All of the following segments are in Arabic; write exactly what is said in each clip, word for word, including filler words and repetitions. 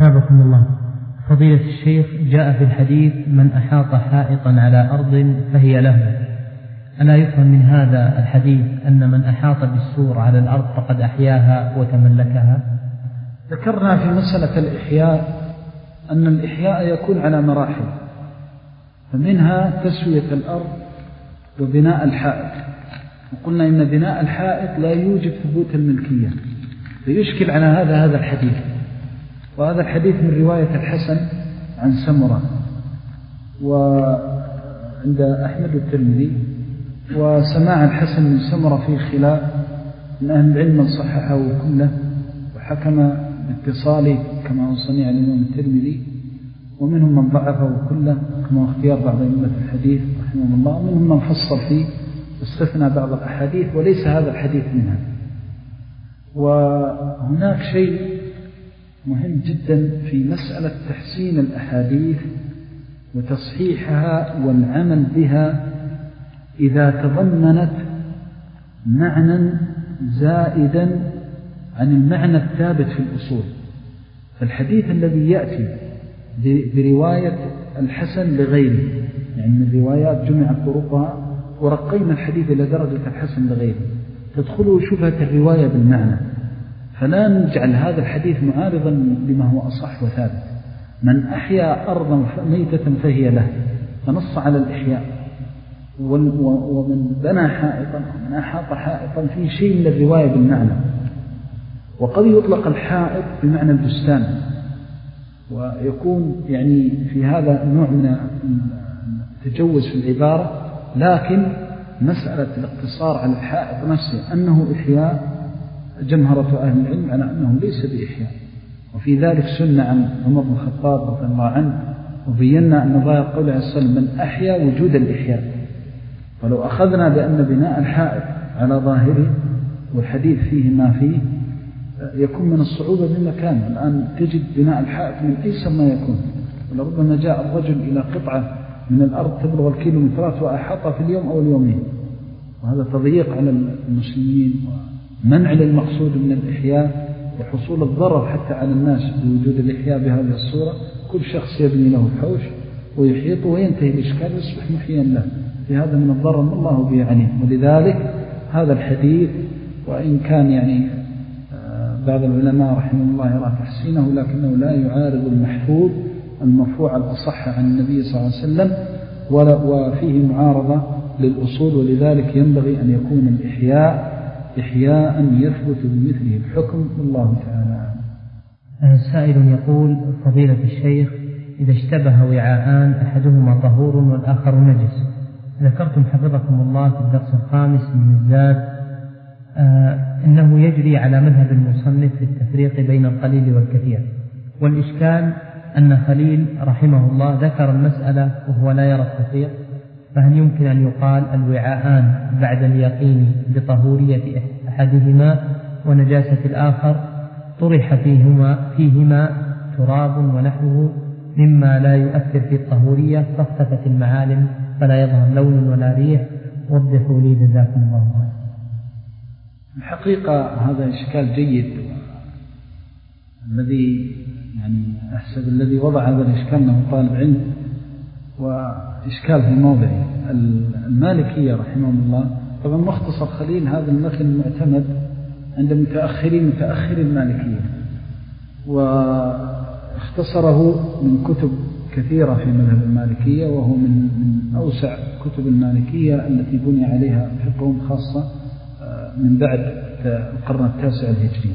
أثابكم الله. فضيلة الشيخ، جاء في الحديث: من أحاط حائطا على أرض فهي له. ألا يفهم من هذا الحديث أن من أحاط بالسور على الأرض فقد أحياها وتملكها؟ ذكرنا في مسألة الإحياء أن الإحياء يكون على مراحل، فمنها تسوية الأرض وبناء الحائط، وقلنا إن بناء الحائط لا يوجب ثبوت الملكية، فيشكل على هذا هذا الحديث. وهذا الحديث من رواية الحسن عن سمرة وعند أحمد الترمذي، وسماع الحسن من سمرة في خلاف من أهل العلم من صححه كله وحكم باتصاله كما هو صنيع الإمام الترمذي، ومنهم من ضعفه كله كما هو اختيار بعض أئمة الحديث رحمه الله، ومنهم من فصل فيه واستثنى بعض الأحاديث وليس هذا الحديث منها. وهناك شيء مهم جدا في مسألة تحسين الأحاديث وتصحيحها والعمل بها إذا تضمنت معنى زائدا عن المعنى الثابت في الأصول. فالحديث الذي يأتي برواية الحسن لغيره، يعني من روايات جمعت طرقها ورقينا الحديث إلى درجة الحسن لغيره، تدخله شبهة الرواية بالمعنى، فلا نجعل هذا الحديث معارضا لما هو أصح وثابت. من أحيا أرضا ميتة فهي له، فنص على الإحياء. ومن بنى حائطا ومن أحاط حائطا في شيء من الرواية بالمعنى. وقد يطلق الحائط بمعنى البستان، ويكون يعني في هذا نوع من التجوز في العبارة، لكن مسألة الاقتصار على الحائط نفسه أنه إحياء جمهرة أهل العلم على أنه ليس بإحياء. وفي ذلك سنة عن عمر بن الخطاب رضي الله عنه، وبينا أن ظاهر قوله عليه السلام من أحيا وجود الإحياء. ولو أخذنا بأن بناء الحائط على ظاهره والحديث فيه ما فيه يكون من الصعوبة بمكان. الآن تجد بناء الحائط من أيسر ما يكون، ولربما جاء الرجل إلى قطعة من الأرض تبلغ الكيلومترات وأحاطها في اليوم أو اليومين، وهذا تضييق على المسلمين ومنع للمقصود من الإحياء وحصول الضرر حتى على الناس بوجود الإحياء بهذه الصورة. كل شخص يبني له حوش ويحيطه وينتهي الإشكال ويصبح محيا له، في هذا من الضرر ما الله به عليم. ولذلك هذا الحديث وإن كان يعني بعض العلماء رحمه الله يرى تحسينه، لكنه لا يعارض المحفوظ المرفوع الأصح عن النبي صلى الله عليه وسلم، وفيه معارضة للأصول. ولذلك ينبغي أن يكون الإحياء إحياء يثبت بمثله الحكم، والله تعالى. سائل يقول: فضيلة الشيخ، إذا اشتبه وعاءان أحدهما طهور والآخر نجس، ذكرتم حفظكم الله في الدرس الخامس من الزاد آه إنه يجري على مذهب المصنف في التفريق بين القليل والكثير، والإشكال أن خليل رحمه الله ذكر المسألة وهو لا يرى التفريق، فهل يمكن أن يقال الوعاءان بعد اليقين بطهورية أحدهما ونجاسة الآخر طرح فيهما, فيهما تراب ونحوه مما لا يؤثر في الطهورية فاختفت المعالم فلا يظهر لون ولا ريح؟ وضحوا لي جزاكم الله خيرا. الحقيقة هذا إشكال جيد، الذي يعني أحسب الذي وضع هذا الإشكال أنه طالب علم، وإشكال في موضعه. المالكية رحمهم الله طبعا مختصر خليل هذا المثل المعتمد عند متأخرين متأخر المالكية، واختصره من كتب كثيرة في مذهب المالكية، وهو من, من أوسع كتب المالكية التي بني عليها فقههم، خاصة من بعد القرن التاسع الهجري.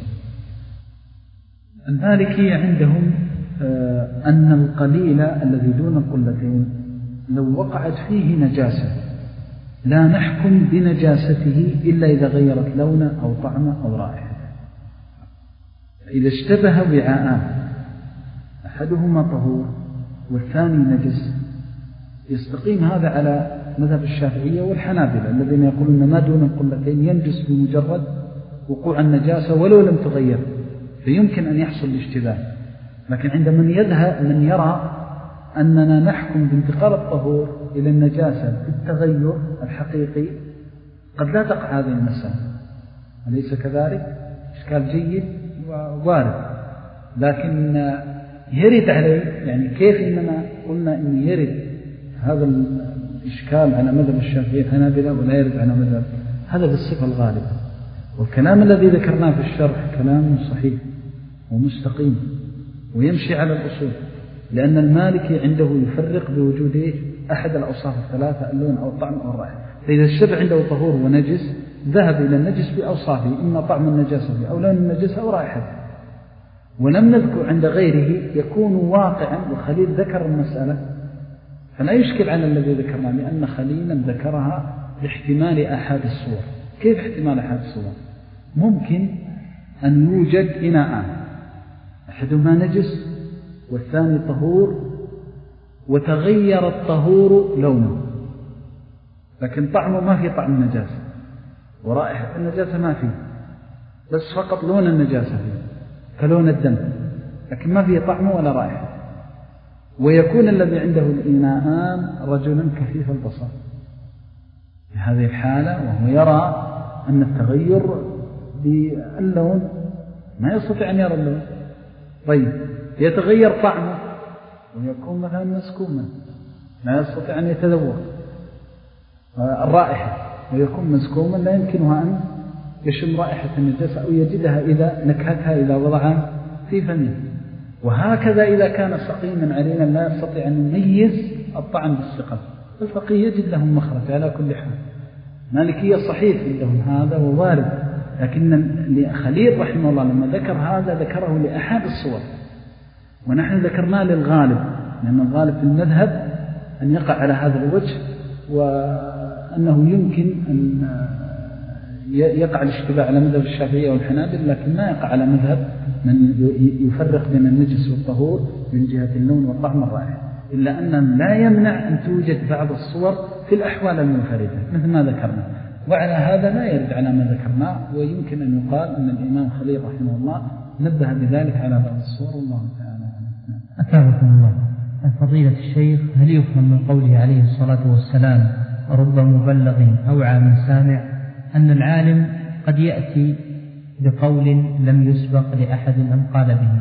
المالكية عندهم أن القليل الذي دون القلتين لو وقعت فيه نجاسة لا نحكم بنجاسته إلا إذا غيرت لونه أو طعمه أو رائحته. إذا اشتبه وعاءان أحدهما طهور والثاني نجس، يستقيم هذا على مذهب الشافعية والحنابلة الذين يقولون ما دون القلتين ينجس بمجرد وقوع النجاسة ولو لم تغير، فيمكن أن يحصل الاشتباه. لكن عند من يذهب من يرى أننا نحكم بانتقال الطهور إلى النجاسة بالتغير الحقيقي، قد لا تقع هذه المسألة، أليس كذلك؟ إشكال جيد ووارد، لكن يرد عليه، يعني كيف إننا قلنا إن يرد هذا الإشكال على مذهب الشافعي الحنابلة ولا يرد على مذهب، هذا بالصفة الغالبة. والكلام الذي ذكرناه في الشرح كلام صحيح ومستقيم ويمشي على الأصول، لأن المالكي عنده يفرق بوجود أحد الأوصاف الثلاثة، اللون أو الطعم أو الرائحة. فإذا الشبع عنده طهور ونجس ذهب إلى النجس بأوصافه، إما طعم النجاسة أو لون النجاسة أو رائحة. ولم نذكر عند غيره يكون واقعا، وخليل ذكر المسألة فلا يشكل على الذي ذكرنا، لأن خليلا ذكرها باحتمال أحد الصور. كيف احتمال أحد الصور؟ ممكن أن يوجد إناءان، أحدهما نجس والثاني طهور، وتغير الطهور لونه، لكن طعمه ما في طعم النجاسة ورائحة النجاسة ما فيه، بس فقط لون النجاسة فيه كلون الدم، لكن ما فيه طعمه ولا رائحة. ويكون الذي عنده الإناءان رجلا كثيف البصر في هذه الحالة، وهو يرى أن التغير باللون ما يستطيع أن يرى اللون. طيب يتغير طعمه ويكون مثلا مسكوما لا يستطيع أن يتذوق الرائحة، ويكون مسكوما لا يمكنها أن يشم رائحة النجاسة أو يجدها إذا نكهتها إذا وضعها في فمه. وهكذا إذا كان سقيما علينا لا يستطيع أن يميز الطعم بالثقل، الفقيه يجد لهم مخرج على كل حال. مالكية صحيح عندهم هذا ووارد، لكن خليل رحمه الله لما ذكر هذا ذكره لأحد الصور، ونحن ذكرناه للغالب، لأن الغالب في المذهب أن يقع على هذا الوجه، وأنه يمكن أن يقع الاشتباه على مذهب الشافعية والحنابلة، لكن ما يقع على مذهب من يفرق بين النجس والطهور من جهة اللون والطعم والرائحة، إلا أن لا يمنع أن توجد بعض الصور في الأحوال المنفردة مثل ما ذكرنا. وعلى هذا لا يرد على ما ذكرناه، ويمكن أن يقال أن الإمام خليل رحمه الله نبه بذلك على بعض الصور، والله تعالى. أثابكم الله. فضيلة الشيخ، هل يفهم من قوله عليه الصلاة والسلام رب مبلغ أوعى من سامع أن العالم قد يأتي بقول لم يسبق لأحد أن قال به؟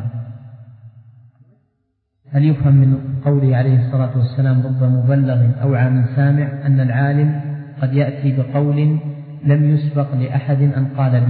هل يفهم من قوله عليه الصلاة والسلام رب مبلغ أوعى من سامع أن العالم قد يأتي بقول لم يسبق لأحد أن قال به؟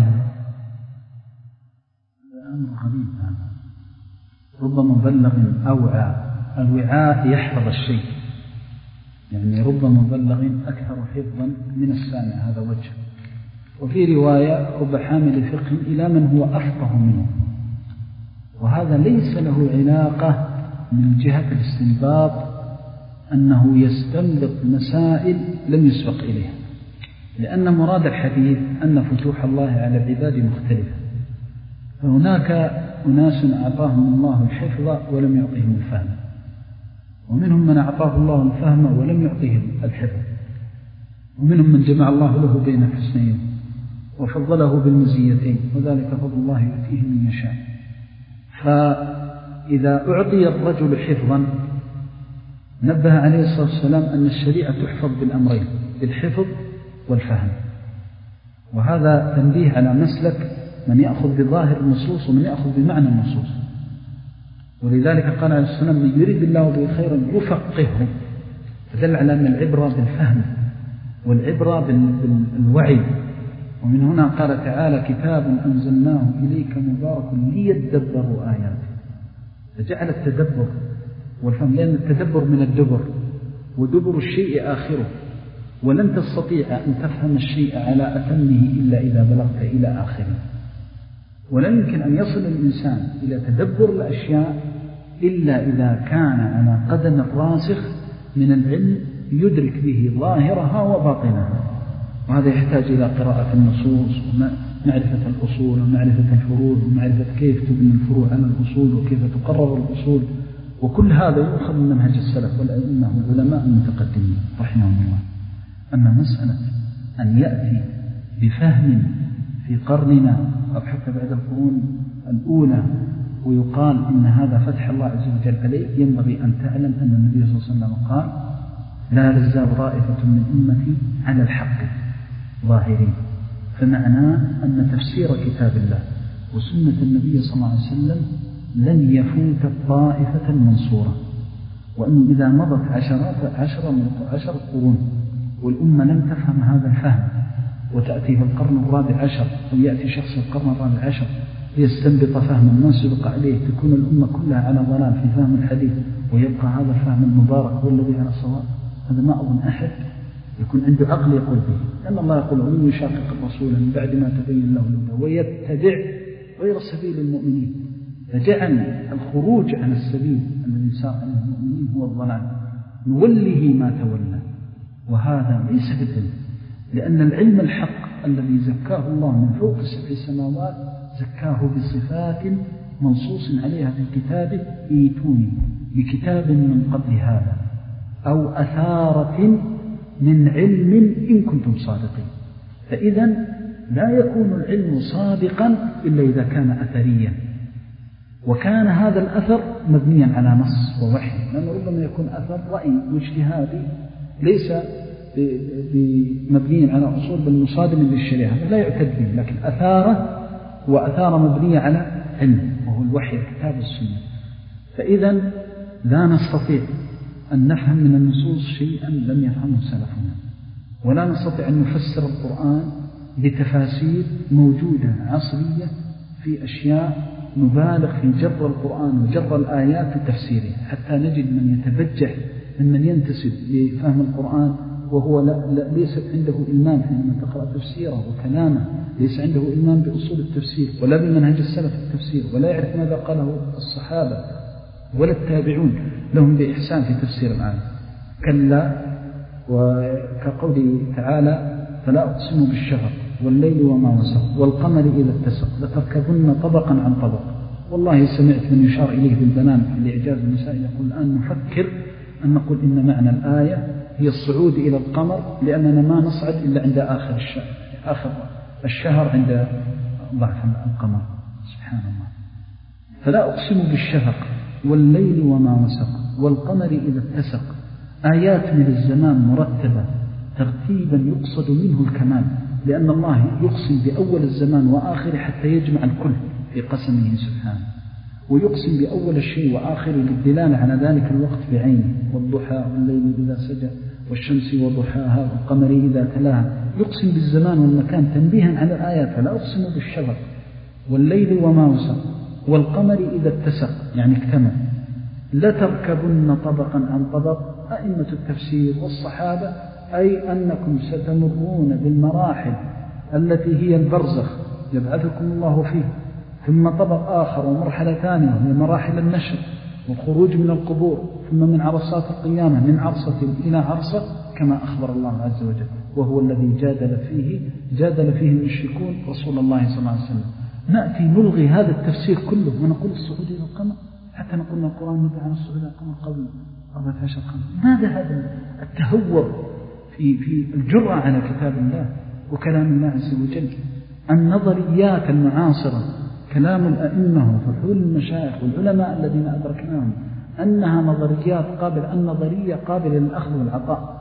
أمر غريب هذا. رب مبلغ أوعى، الوعاء يحفظ الشيء، يعني رب مبلغ أكثر حفظا من السامع، هذا وجه. وفي رواية رب حامل فقه إلى من هو أفقه منه، وهذا ليس له علاقة من جهة الاستنباط أنه يستنبط مسائل لم يسبق إليها، لأن مراد الحديث أن فتوح الله على العباد مختلفة، فهناك أناس أعطاهم الله الحفظ ولم يعطيهم الفهم، ومنهم من أعطاه الله الفهم ولم يعطيه الحفظ، ومنهم من جمع الله له بين الحسنين وفضله بالمزيتين، وذلك فضل الله يؤتيه من يشاء. فإذا أعطي الرجل حفظا نبه عليه الصلاة والسلام أن الشريعة تحفظ بالأمرين، بالحفظ والفهم، وهذا تنبيه على مسلك من يأخذ بظاهر النصوص ومن يأخذ بمعنى النصوص. ولذلك قال عليه الصلاة والسلام من يريد الله به خيرا يفقهه، فدل على أن العبرة بالفهم والعبرة بالوعي. ومن هنا قال تعالى كتاب أنزلناه إليك مبارك ليدبروا آياته، فجعل التدبر والفهم، لأن التدبر من الدبر، ودبر الشيء آخره، ولن تستطيع أن تفهم الشيء على أتمه إلا إذا بلغت إلى آخره. ولن يمكن أن يصل الإنسان إلى تدبر الأشياء إلا إذا كان على قدم الراسخ من العلم يدرك به ظاهرها وباطنها، وهذا يحتاج إلى قراءة النصوص ومعرفة الأصول ومعرفة الفروع ومعرفة كيف تبني الفروع على الأصول وكيف تقرر الأصول، وكل هذا يؤخذ من منهج السلف والأئمة والعلماء المتقدمين رحمهم الله. أما مسألة أن يأتي بفهم في قرننا أو حتى بعد القرون الأولى ويقال إن هذا فتح الله عز وجل عليك، ينبغي أن تعلم أن النبي صلى الله عليه وسلم قال لا تزال طائفة من أمتي على الحق ظاهرين، فمعناه أن تفسير كتاب الله وسنة النبي صلى الله عليه وسلم لن يفوت الطائفة المنصورة، وأنه إذا مضت عشرات عشر عشر قرون والأمة لم تفهم هذا الفهم، وتأتي في القرن الرابع عشر أو يأتي شخص في القرن الرابع عشر ليستنبط فهما ما سبق عليه، تكون الأمة كلها على ضلال في فهم الحديث، ويبقى هذا الفهم المبارك هو الذي على الصواب. هذا ما أظن أحد يكون عنده عقل يقول به، لأن الله يقول ومن يشاقق الرسول من بعد ما تبين له الهدى ويتبع غير سبيل المؤمنين، فجعل الخروج عن السبيل الذي سار عليه المؤمنين هو الضلال، نوله ما تولى. وهذا ليس بالعلم، لأن العلم الحق الذي زكاه الله من فوق سبع سماوات زكاه بصفات منصوص عليها في كتابه: ايتوني بكتاب من قبل هذا أو أثارة من علم إن كنتم صادقين. فإذا لا يكون العلم صادقا إلا إذا كان أثريا، وكان هذا الأثر مبنيا على نص ووحي، لأنه ربما يكون أثر رأي واجتهادي ليس مبنيا على أصول بل مصادم للشريعة، لا يعتد به، لكن أثاره وأثار مبنية على علم وهو الوحي الكتاب والسنة. فإذا لا نستطيع أن نفهم من النصوص شيئا لم يفهمه سلفنا، ولا نستطيع أن نفسر القرآن بتفاسير موجودة عصرية في أشياء نبالغ في جر القرآن وجر الآيات في تفسيره، حتى نجد من يتبجح ممن ينتسب لفهم القرآن وهو لا لا ليس عنده إلمام حينما تقرأ تفسيره وكلامه، ليس عنده إلمام بأصول التفسير ولا بمنهج السلف في التفسير، ولا يعرف ماذا قاله الصحابة ولا التابعون لهم بإحسان في تفسير الآية. كلا، وكقوله تعالى: فلا أقسم بالشفق والليل وما وسق والقمر إذا اتسق لتركبن طبقا عن طبق. والله سمعت من يشار إليه بالبنان في الإعجاز المسائل يقول الآن نفكر أن نقول إن معنى الآية هي الصعود إلى القمر، لأننا ما نصعد إلا عند آخر الشهر, آخر الشهر عند ضعف القمر. سبحان الله. فلا أقسم بالشفق والليل وما وسق والقمر إذا اتسق، آيات من الزمان مرتبة ترتيبا يقصد منه الكمال، لأن الله يقسم بأول الزمان وآخره حتى يجمع الكل في قسمه سبحانه، ويقسم بأول الشيء وآخره للدلالة على ذلك الوقت بعينه: والضحى والليل إذا سجى والشمس وضحاها والقمر إذا تلاها. يقسم بالزمان والمكان تنبيها على الآيات. فلا أقسم بالشفق والليل وما وسق والقمر إذا اتسق يعني اكتمل. لتركبن طبقا عن طبق. أئمة التفسير والصحابة أي أنكم ستمرون بالمراحل التي هي البرزخ يبعثكم الله فيه، ثم طبق آخر ومرحلة ثانية هي مراحل النشر والخروج من القبور، ثم من عرصات القيامة من عرصة إلى عرصة كما أخبر الله عز وجل، وهو الذي جادل فيه جادل فيه المشركون رسول الله صلى الله عليه وسلم. نأتي نلغي هذا التفسير كله ونقول الصعود إلى القمر، حتى نقول القرآن يدعى عن الصعود إلى القمر قبل أربعة عشر قرن. ماذا هذا التهور في في الجرأة على كتاب الله وكلام الله عز وجل؟ النظريات المعاصرة كلام الأئمة وفحول المشايخ والعلماء الذين أدركناهم أنها نظريات قابلة، النظرية قابلة للأخذ والعطاء،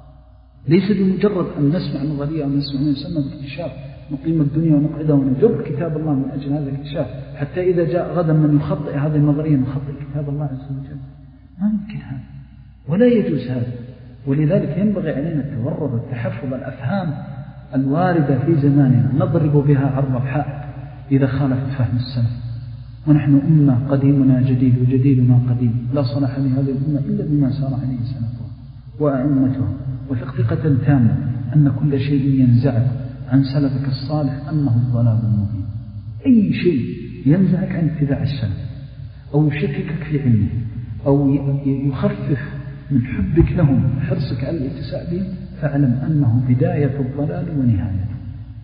ليس بمجرد أن نسمع نظرية أو نسمع ما يسمى بالاكتشاف، نقيم الدنيا ونقعدها ونجر كتاب الله من أجل هذا الاكتشاف، حتى إذا جاء غدا من يخطئ هذه النظرية نخطئ كتاب الله عز وجل. ما يمكن هذا ولا يجوز هذا. ولذلك ينبغي علينا التورط والتحفظ الأفهام الواردة في زماننا نضرب بها عرض الحائط إذا خالفت فهم السلف. ونحن أمة قديمنا جديد وجديدنا قديم، لا صلاح لهذه الأمة إلا بما سار عليه سلفها وأئمتها، وثقة تامة أن كل شيء ينزعك عن سلفك الصالح أنه الضلال المبين. أي شيء ينزعك عن اتباع السلف أو يشككك في علمه أو يخفف من حبك لهم حرصك على الاتساء بهم، فاعلم أنه بداية الضلال ونهايته.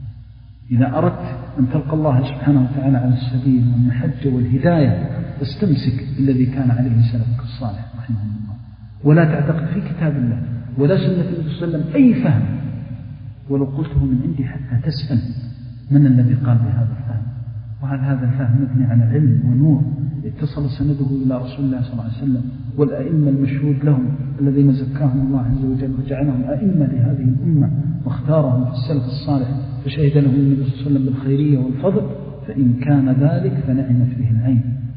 إذا أردت أن تلقى الله سبحانه وتعالى على السبيل والمحجة والهداية استمسك بالذي كان عليه سلفك الصالح رحمه الله، ولا تعتقد في كتاب الله ولا سنة النبي صلى الله عليه وسلم أي فهم ولو قلته من عندي حتى تسأل من الذي قال بهذا الفهم. وهل هذا الفهم مبني على علم ونور اتصل سنده إلى رسول الله صلى الله عليه وسلم والأئمة المشهود لهم الذين زكاهم الله عز وجل وجعلهم أئمة لهذه الأمة واختارهم في السلف الصالح فشهد لهم النبي صلى الله عليه وسلم بالخيرية والفضل، فإن كان ذلك فنعمت به العين،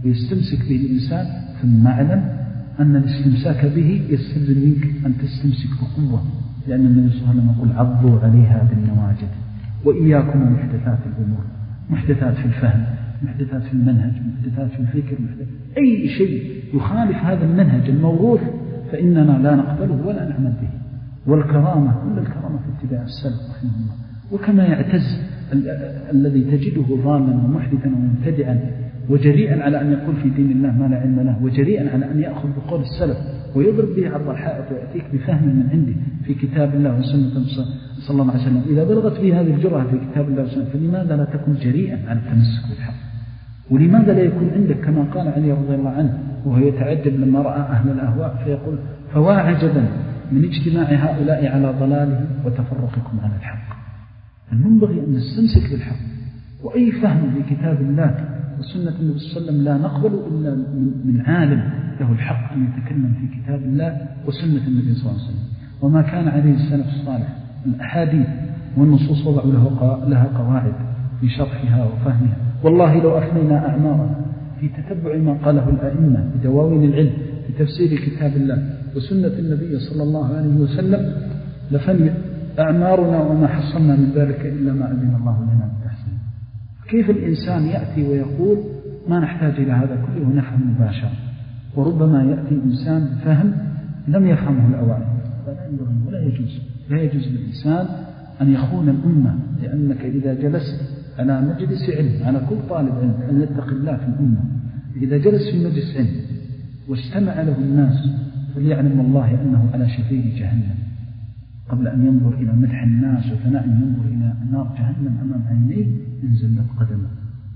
ويستمسك به الإنسان، ثم اعلم أن الاستمساك به يستلزم منك أن تستمسك بقوة، لأن النبي صلى الله عليه وسلم يقول عضوا عليها بالنواجذ. وإياكم ومحدثات الأمور، محدثات في الفهم، محدثات في المنهج، محدثات في الفكر، محدثات أي شيء يخالف هذا المنهج الموروث فإننا لا نقبله ولا نعمل به. والكرامة كل الكرامة في اتباع السلف رحمه الله. وكما يعتز ال الذي تجده ضالا ومحدثا ومبتدعا وجريئا على أن يقول في دين الله ما لا علم له، وجريئا على أن يأخذ بقول السلف ويضرب به عرض الحائط ويأتيك بفهم من عنده في كتاب الله وسنة صلى الله عليه وسلم، إذا بلغت به هذه الجرأة في كتاب الله وسنة فلماذا لا تكون جريئا على التمسك بالحق؟ ولماذا لا يكون عندك كما قال علي رضي الله عنه وهو يتعجب لما رأى أهل الأهواء فيقول فوا عجبا من اجتماع هؤلاء على ضلاله وتفرقكم على الحق. المنبغي أن نستمسك بالحق، وأي فهم في كتاب الله وسنة النبي صلى الله عليه وسلم لا نقبل إلا من عالم له الحق أن يتكلم في كتاب الله وسنة النبي صلى الله عليه وسلم. وما كان عليه السلف الصالح الأحاديث والنصوص وضعوا لها قواعد في شرحها وفهمها. والله لو أفنينا أعمارنا في تتبع ما قاله الأئمة بدواوين العلم في تفسير كتاب الله وسنة النبي صلى الله عليه وسلم لفني أعمارنا وما حصلنا من ذلك إلا ما أذن الله لنا بالتحسين. كيف الإنسان يأتي ويقول ما نحتاج إلى هذا كله ونفهم مباشرة؟ وربما يأتي إنسان بفهم لم يفهمه الأوائل، ولا ينبغي ولا يجوز لا يجوز للإنسان أن يخون الأمة، لأنك إذا جلست على مجلس علم على كل طالب علم أن يتقي الله في الأمة، إذا جلس في مجلس علم واستمع له الناس فليعلم الله أنه على شفير جهنم قبل أن ينظر إلى مدح الناس وثناء ينظر إلى نار جهنم أمام عينيه انزلت قدمه،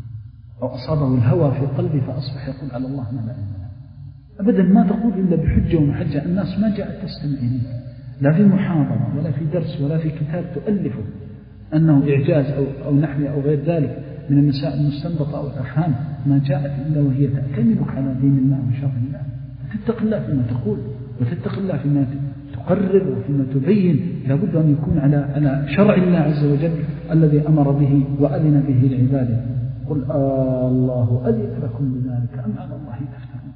أو أصابه الهوى في قلبه فأصبح يقول على الله ما لا علم له. أبدا ما تقول إلا بحجة ومحجة. الناس ما جاءت تستمع إليه لا في محاضرة ولا في درس ولا في كتاب تؤلفه أنه إعجاز أو, أو نحو أو غير ذلك من المسائل المستنبطة أو الأفهام، ما جاءت إلا وهي تأتمنك على دين الله وشرع الله، وتتق الله فيما تقول وتتق الله فيما تقرر وفيما تبين. لابد أن يكون على على شرع الله عز وجل الذي أمر به وأذن به لعباده. قل آه الله أذن لكم بذلك أم على الله تفترون؟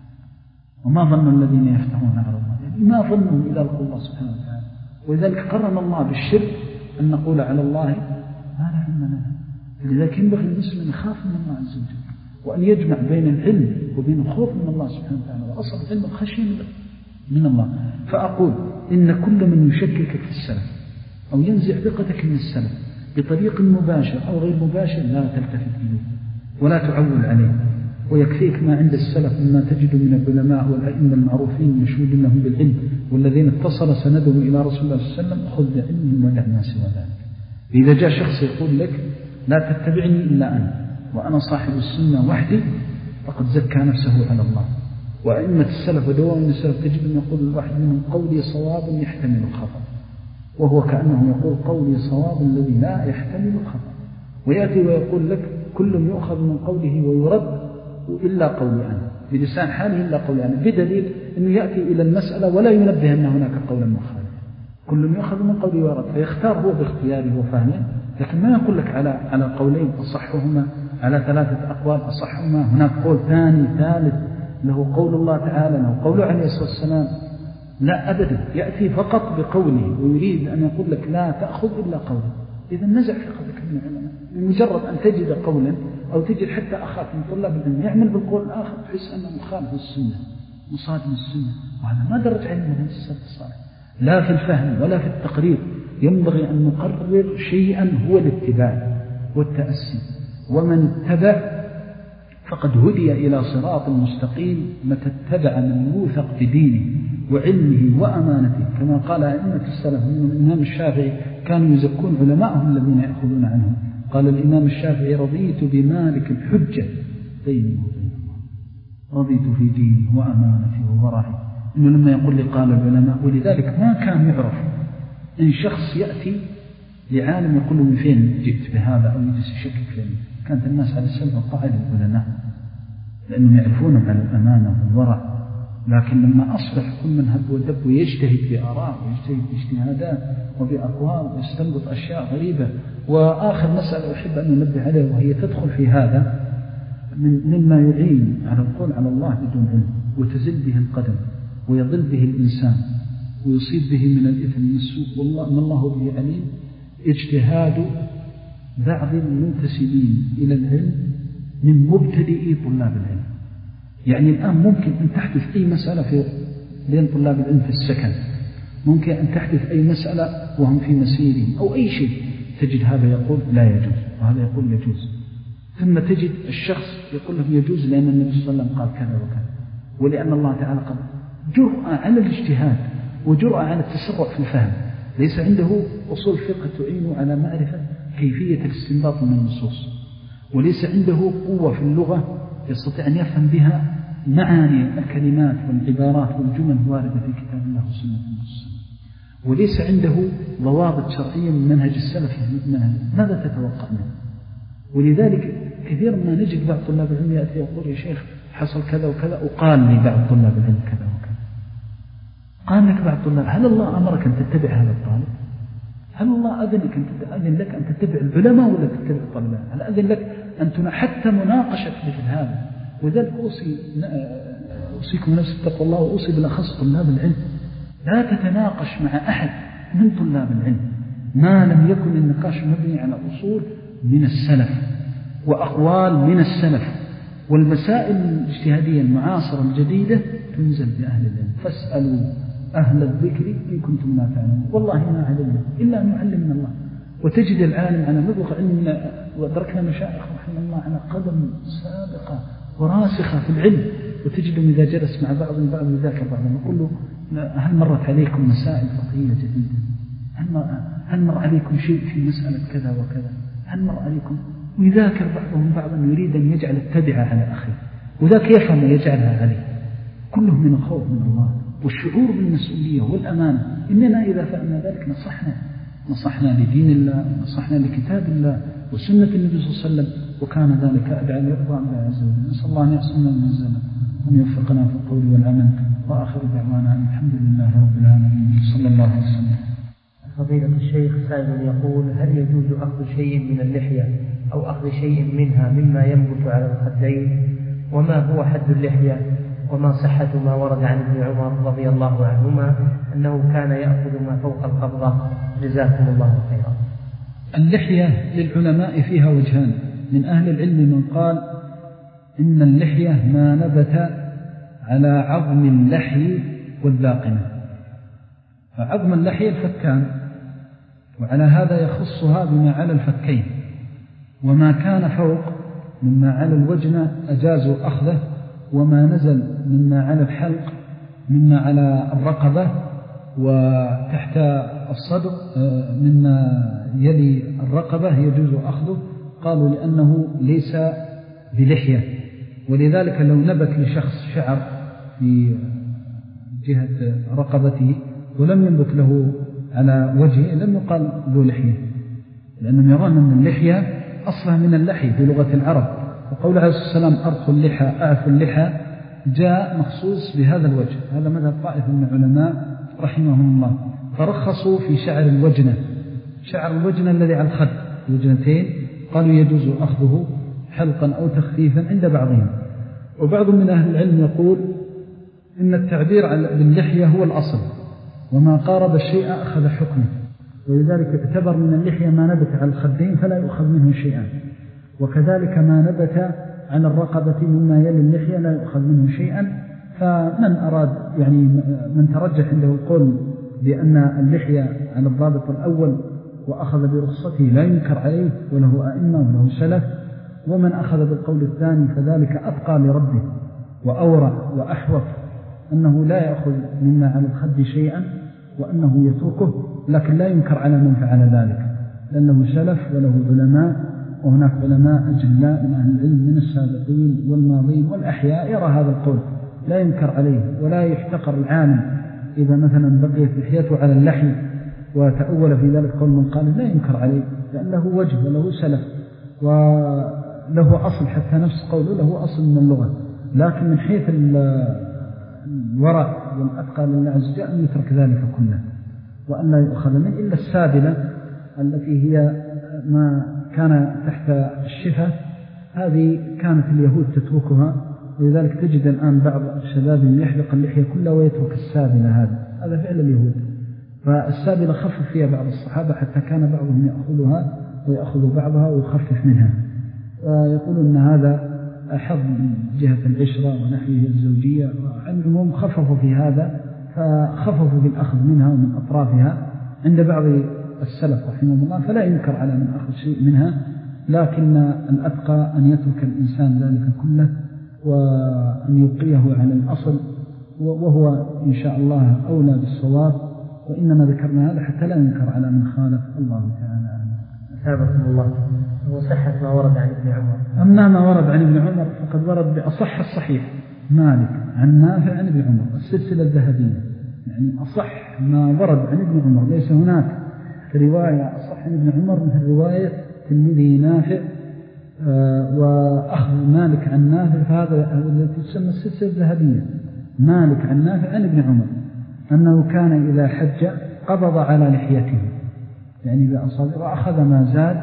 وما ظن الذين يفترون على الله، يعني ما ظنهم إذا لقوا الله سبحانه وتعالى. ولذلك قرن الله بالشرك أن نقول على الله ما لا علم لنا. لذلك ينبغي المسلم يخاف من الله عز وجل، وأن يجمع بين العلم وبين الخوف من الله سبحانه وتعالى، وأصل العلم الخشية من الله. فأقول إن كل من يشككك في السلف أو ينزع ثقتك من السلف بطريق مباشر أو غير مباشر لا تلتفت إليه ولا تعول عليه، ويكفيك ما عند السلف مما تجد من العلماء والأئمة المعروفين مشهود لهم بالعلم والذين اتصل سندهم إلى رسول الله صلى الله عليه وسلم، خذ بعلمهم ودع ما سوى ذلك. إذا جاء شخص يقول لك لا تتبعني إلا أنا وأنا صاحب السنة وحدي فقد زكى نفسه على الله. وأئمة السلف ودوام السلف تجد أن يقول الواحد منهم قولي صواب يحتمل الخطأ، وهو كأنه يقول قولي صواب الذي لا يحتمل الخطأ. ويأتي ويقول لك كل يؤخذ من قوله ويرد إلا قولي أنا، بلسان حاله إلا قولي أنا، بدليل أنه يأتي إلى المسألة ولا ينبه أن هناك قولا مخالفا. كل يؤخذ من قوله ويرد، فيختار هو باختياره وفهمه، لكن ما يقول لك على على قولين أصحهما، على ثلاثة أقوال أصحهما، هناك قول ثاني ثالث له قول الله تعالى له قوله عليه الصلاة والسلام. لا أبدا، يأتي فقط بقوله ويريد أن يقول لك لا تأخذ إلا قوله. إذا نزع ثقتك من العلماء بمجرد أن تجد قولا أو تجد حتى أخاك من طلاب العلم يعمل بالقول الآخر تحس أنه مخالف السنة مصادم السنة، وهذا ما درج علم من السلف الصالح لا في الفهم ولا في التقرير. ينبغي أن نقرر شيئا هو الاتباع والتأسي، ومن اتبع فقد هدي إلى صراط مستقيم متى اتبع من يوثق بدينه وعلمه وأمانته، كما قال أئمة السلف من الإمام الشافعي كانوا يزكون علماءهم الذين يأخذون عنهم. قال الإمام الشافعي رضيت بمالك الحجة بيني وبين الله، رضيت في دينه وأمانته وورعه. إنه لما يقول لي قال العلماء، ولذلك ما كان يعرف إن شخص يأتي لعالم يقول له من فين جئت بهذا أو يجلس يشكك فيه. كانت الناس على السلف الطاعة للعلماء لأنهم يعرفونهم على الأمانة والورع. لكن لما أصبح كل من هب ودب ويجتهد بآراء ويجتهد باجتهادات وبأقوال ويستنبط أشياء غريبة. وآخر مسألة أحب أن ننبه عليها وهي تدخل في هذا، مما يعين على القول على الله بدون علم، وتزل به القدم ويضل به الإنسان ويصيب به من الإثم من السوء والله ما الله به عليم، اجتهاد بعض المنتسبين إلى العلم من مبتدئي طلاب العلم. يعني الآن ممكن أن تحدث أي مسألة في بين طلاب العلم في السكن، ممكن أن تحدث أي مسألة وهم في مسيرهم أو أي شيء، تجد هذا يقول لا يجوز وهذا يقول يجوز، ثم تجد الشخص يقول له يجوز لأن النبي صلى الله عليه وسلم قال كذا وكذا، ولأن الله تعالى قال جرأة على الاجتهاد وجرأة على التسرع في الفهم، ليس عنده أصول فقه تعين على معرفة كيفية الاستنباط من النصوص، وليس عنده قوة في اللغة يستطيع أن يفهم بها معاني الكلمات والعبارات والجمل الواردة في كتاب الله وسنة النصوص، وليس عنده ضوابط شرعية من منهج السلف منهج. ماذا تتوقع منه؟ ولذلك كثير ما نجد بعض طلاب العلم يأتي يقول يا شيخ حصل كذا وكذا وقال لي بعض طلاب العلم كذا وكذا. قال لك بعض طلاب، هل الله أمرك أن تتبع هذا الطالب؟ هل الله أذنك أن أذن لك أن تتبع العلماء ولا تتبع الطلبة؟ هل أذن لك أن تنا حتى مناقشة مثل هذا؟ وذلك أوصي أوصيكم نفس التقوى الله وأوصي بالأخص طلاب العلم، لا تتناقش مع أحد من طلاب العلم ما لم يكن النقاش مبني على أصول من السلف وأقوال من السلف، والمسائل الاجتهادية المعاصرة الجديدة تنزل بأهل العلم. فاسألوا أهل الذكر إن كنتم لا تعلمون، والله ما علمنا إلا أن نعلمنا الله. وتجد العالم على مبلغ علم، وأدركنا مشايخ رحمه الله على قدم سابقة وراسخة في العلم، وتجدهم إذا جلس مع بعض بعض يذاكر بعضهم يقول له هل مرت عليكم مسائل فقهية جديدة؟ هل مر, هل مر عليكم شيء في مسألة كذا وكذا؟ هل مر عليكم؟ ويذاكر بعضهم بعضا يريد أن يجعل التبعة على أخيه، وذاك يفهم ويجعلها عليه، كله من الخوف من الله والشعور بالمسؤولية والأمانة. إننا إذا فعلنا ذلك نصحنا نصحنا لدين الله، نصحنا لكتاب الله وسنة النبي صلى الله عليه وسلم، وكان ذلك أدعى لرضا الله عز وجل. نسأل الله أن يحسن المنزلة وأن يوفقنا في القول والعمل، وآخر دعوانا الحمد لله رب العالمين صلى الله عليه وسلم. فضيلة الشيخ سائل يقول هل يجوز أخذ شيء من اللحية أو أخذ شيء منها مما ينبت على الخدين؟ وما هو حد اللحية؟ وما صحة ما ورد عن ابن عمر رضي الله عنهما أنه كان يأخذ ما فوق القبضة؟ جزاكم الله خيرا. اللحية للعلماء فيها وجهان. من أهل العلم من قال إن اللحية ما نبت على عظم اللحي والذاقنة، فعظم اللحية الفكان، وعلى هذا يخصها بما على الفكين، وما كان فوق مما على الوجنة أجازوا أخذه، وما نزل مما على الحلق مما على الرقبة وتحت الصدر مما يلي الرقبة يجوز أخذه، قالوا لأنه ليس بلحية. ولذلك لو نبت لشخص شعر في جهة رقبته ولم ينبت له على وجهه لم يقال ذو لحية، لأنهم يرون أن اللحية أصلها من اللحي بلغة العرب، وقول عليه الصلاة والسلام أرخوا اللحى أعفوا اللحى جاء مخصوص بهذا الوجه. هذا مذهب طائفة من العلماء رحمهم الله، فرخصوا في شعر الوجنة، شعر الوجنة الذي على الخد الوجنتين، قالوا يجوز أخذه حلقا أو تخفيفا عند بعضهم. وبعض من أهل العلم يقول إن التعبير باللحية هو الأصل، وما قارب الشيء أخذ حكمه، ولذلك اعتبر من اللحية ما نبت على الخدين فلا يؤخذ منه شيئا، وكذلك ما نبت عن الرقبة مما يلي اللحية لا يؤخذ منه شيئا. فمن أراد يعني من ترجح عنده القول بأن اللحية على الضابط الأول وأخذ برخصته لا ينكر عليه وله أئمة وله سلف، ومن أخذ بالقول الثاني فذلك أتقى لربه وأورع وأحوط، أنه لا يأخذ مما على الخد شيئا وأنه يتركه، لكن لا ينكر على من فعل ذلك، لأنه سلف وله علماء، وهناك علماء أجلاء من أهل العلم من السابقين والماضين والأحياء يرى هذا القول لا ينكر عليه، ولا يحتقر العالم إذا مثلا بقيت لحيته على اللحي وتأول في ذلك قول من قال لا ينكر عليه، لأنه وجه وله سلف وله أصل، حتى نفس قوله له أصل من اللغة. لكن من حيث الورع والأتقى لله عز وجل أن يترك ذلك كله، وأن لا يؤخذ منه إلا السابلة التي هي ما كان تحت الشفة هذه كانت اليهود تتركها، ولذلك تجد الآن بعض الشباب يحلق اللحية كلها ويترك السابلة. هذا هذا فعل اليهود. فالسابلة خفف فيها بعض الصحابة حتى كان بعضهم يأخذها ويأخذ بعضها ويخفف منها، ويقولون أن هذا أحظ من جهة العشرة ونحوه الزوجية، وعن العموم خففوا في هذا، فخففوا بالأخذ منها ومن أطرافها عند بعض السلف رحمه الله، فلا ينكر على من أخذ شيء منها، لكن الأتقى أن يترك الإنسان ذلك كله وأن يبقيه على الأصل، وهو إن شاء الله أولى بالصواب. وإنما ذكرنا هذا حتى لا ينكر على من خالف. الله تعالى أثابكم الله. وصحة ما ورد عن ابن عمر. أما ما ورد عن ابن عمر فقد ورد بأصح الصحيح، مالك عن نافع عن ابن عمر، السلسلة الذهبية، يعني أصح ما ورد عن ابن عمر. ليس هناك رواية أصح عن ابن عمر مثل رواية تلميذه نافع آه وأخذ مالك عن نافع، فهذا التي تسمى السلسلة الذهبية. مالك عن نافع عن ابن عمر أنه كان إذا حج قبض على لحيته، يعني بأصابعه، وأخذ ما زاد.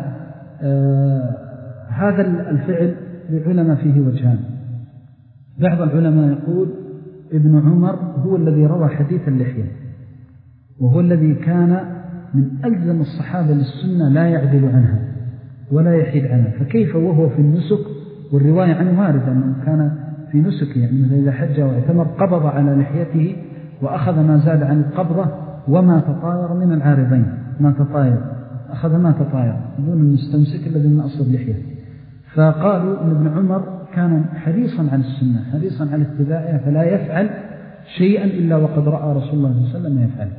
آه هذا الفعل للعلماء فيه وجهان. بعض العلماء يقول ابن عمر هو الذي روى حديث اللحية، وهو الذي كان من ألزم الصحابة للسنة، لا يعدل عنها ولا يحيد عنها، فكيف وهو في النسك؟ والرواية عنه واردة أنه كان في نسك، يعني إذا حج واعتمر قبض على لحيته وأخذ ما زاد عن القبضة وما تطاير من العارضين، ما تطاير أخذ ما تطاير دون المستمسك الذي من أصل اللحية. فقالوا أن ابن عمر كان حريصا على السنة، حريصا على اتباعها، فلا يفعل شيئا إلا وقد رأى رسول الله صلى الله عليه وسلم يفعل.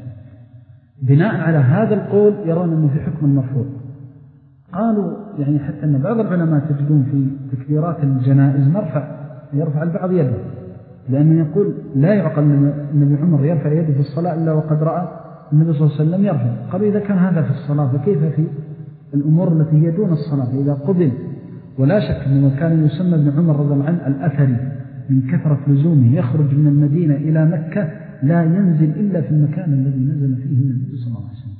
بناء على هذا القول يرون أنه في حكم المرفوع. قالوا يعني حتى أن بعض العلماء تجدون في تكبيرات الجنائز مرفع، يرفع البعض يده، لأنه يقول لا يعقل أن ابن عمر يرفع يده في الصلاة إلا وقد رأى النبي صلى الله عليه وسلم يرفع. قالوا إذا كان هذا في الصلاة فكيف في الأمور التي هي دون الصلاة إذا قبل؟ ولا شك أنه كان يسمى ابن عمر رضي الله عنه الأثري من كثرة لزومه، يخرج من المدينة إلى مكة لا ينزل إلا في المكان الذي نزل فيه النبي صلى الله عليه وسلم.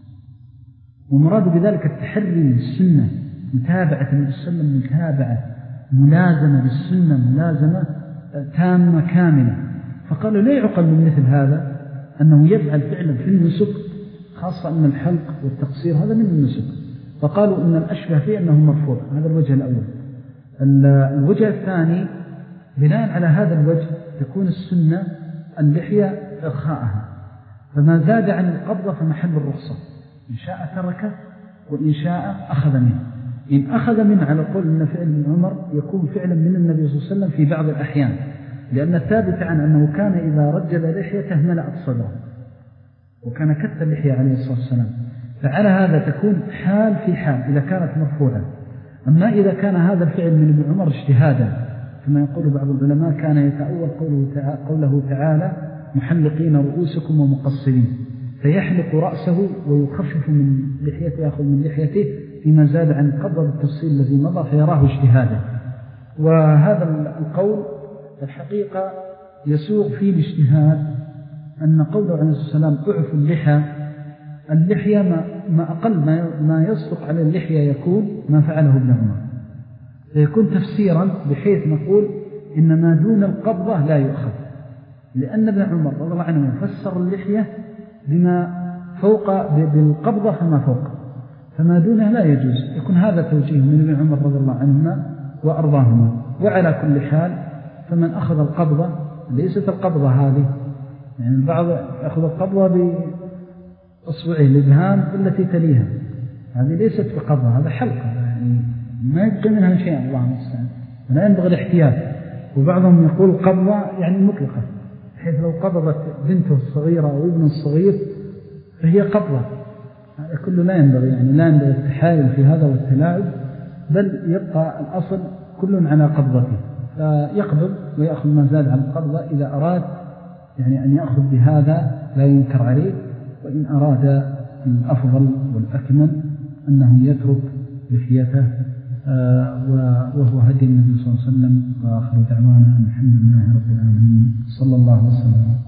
ومراد بذلك التحري للسنة، متابعة النبي صلى الله عليه وسلم، متابعة ملازمة للسنة، ملازمة تامة كاملة. فقالوا لا يعقل من مثل هذا أنه يفعل فعلا في النسك، خاصة أن الحلق والتقصير هذا من النسك. فقالوا أن الأشبه فيه أنه مرفوع. هذا الوجه الأول. الوجه الثاني بناء على هذا الوجه تكون السنة اللحية إرخاءها، فما زاد عن القبضة فمحل الرخصة، إن شاء تركه وإن شاء أخذ منه. إن أخذ منه على قول أن فعل ابن عمر يكون فعلا من النبي صلى الله عليه وسلم في بعض الأحيان، لأن الثابت عن أنه كان إذا رجل لحيته ملأت صدره، وكان كت اللحية عليه الصلاة والسلام. فعلى هذا تكون حال في حال إذا كانت مرفوعة. أما إذا كان هذا الفعل من ابن عمر اجتهادا، كما يقول بعض العلماء كان يتأول قوله تعالى, قوله تعالى محلقين رؤوسكم ومقصرين، فيحلق رأسه ويخفف من لحيته، يأخذ من لحيته فيما زاد عن قدر التفصيل الذي مضى، فيراه اجتهادا. وهذا القول الحقيقة يسوغ فيه الاجتهاد أن قوله عليه السلام أعفوا اللحى، اللحية ما, ما أقل ما, ما يصدق على اللحية يكون ما فعله ابن عمر، فيكون تفسيرا بحيث نقول إن ما دون القبضة لا يؤخذ، لأن ابن عمر رضي الله عنه فسر اللحية بما فوق بالقبضة فما فوق، فما دونه لا يجوز. يكون هذا توجيه من ابن عمر رضي الله عنهما وأرضاهما. وعلى كل حال فمن أخذ القبضة، ليست القبضة هذه، يعني البعض يأخذ القبضة بأصبعه الإبهام التي تليها، هذه ليست بقبضة، هذا حلقة يعني ما يبقى منها شيء، الله المستعان، لا ينبغي الاحتياط. وبعضهم يقول قبضة يعني مطلقة، بحيث لو قبضت بنته الصغيرة أو ابنه الصغير فهي قبضة، هذا كله لا ينبغي، يعني لا ينبغي التحايل في هذا والتلاعب، بل يبقى الأصل كل على قبضته، فيقبض ويأخذ ما زاد عن القبضة إذا أراد يعني أن يأخذ بهذا لا ينكر عليه، وإن أراد الأفضل والأكمل أنه يترك لحيته، وهو هدي النبي صلى الله عليه وسلم. وآخر دعوانا الحمد لله رب العالمين، صلى الله وسلم.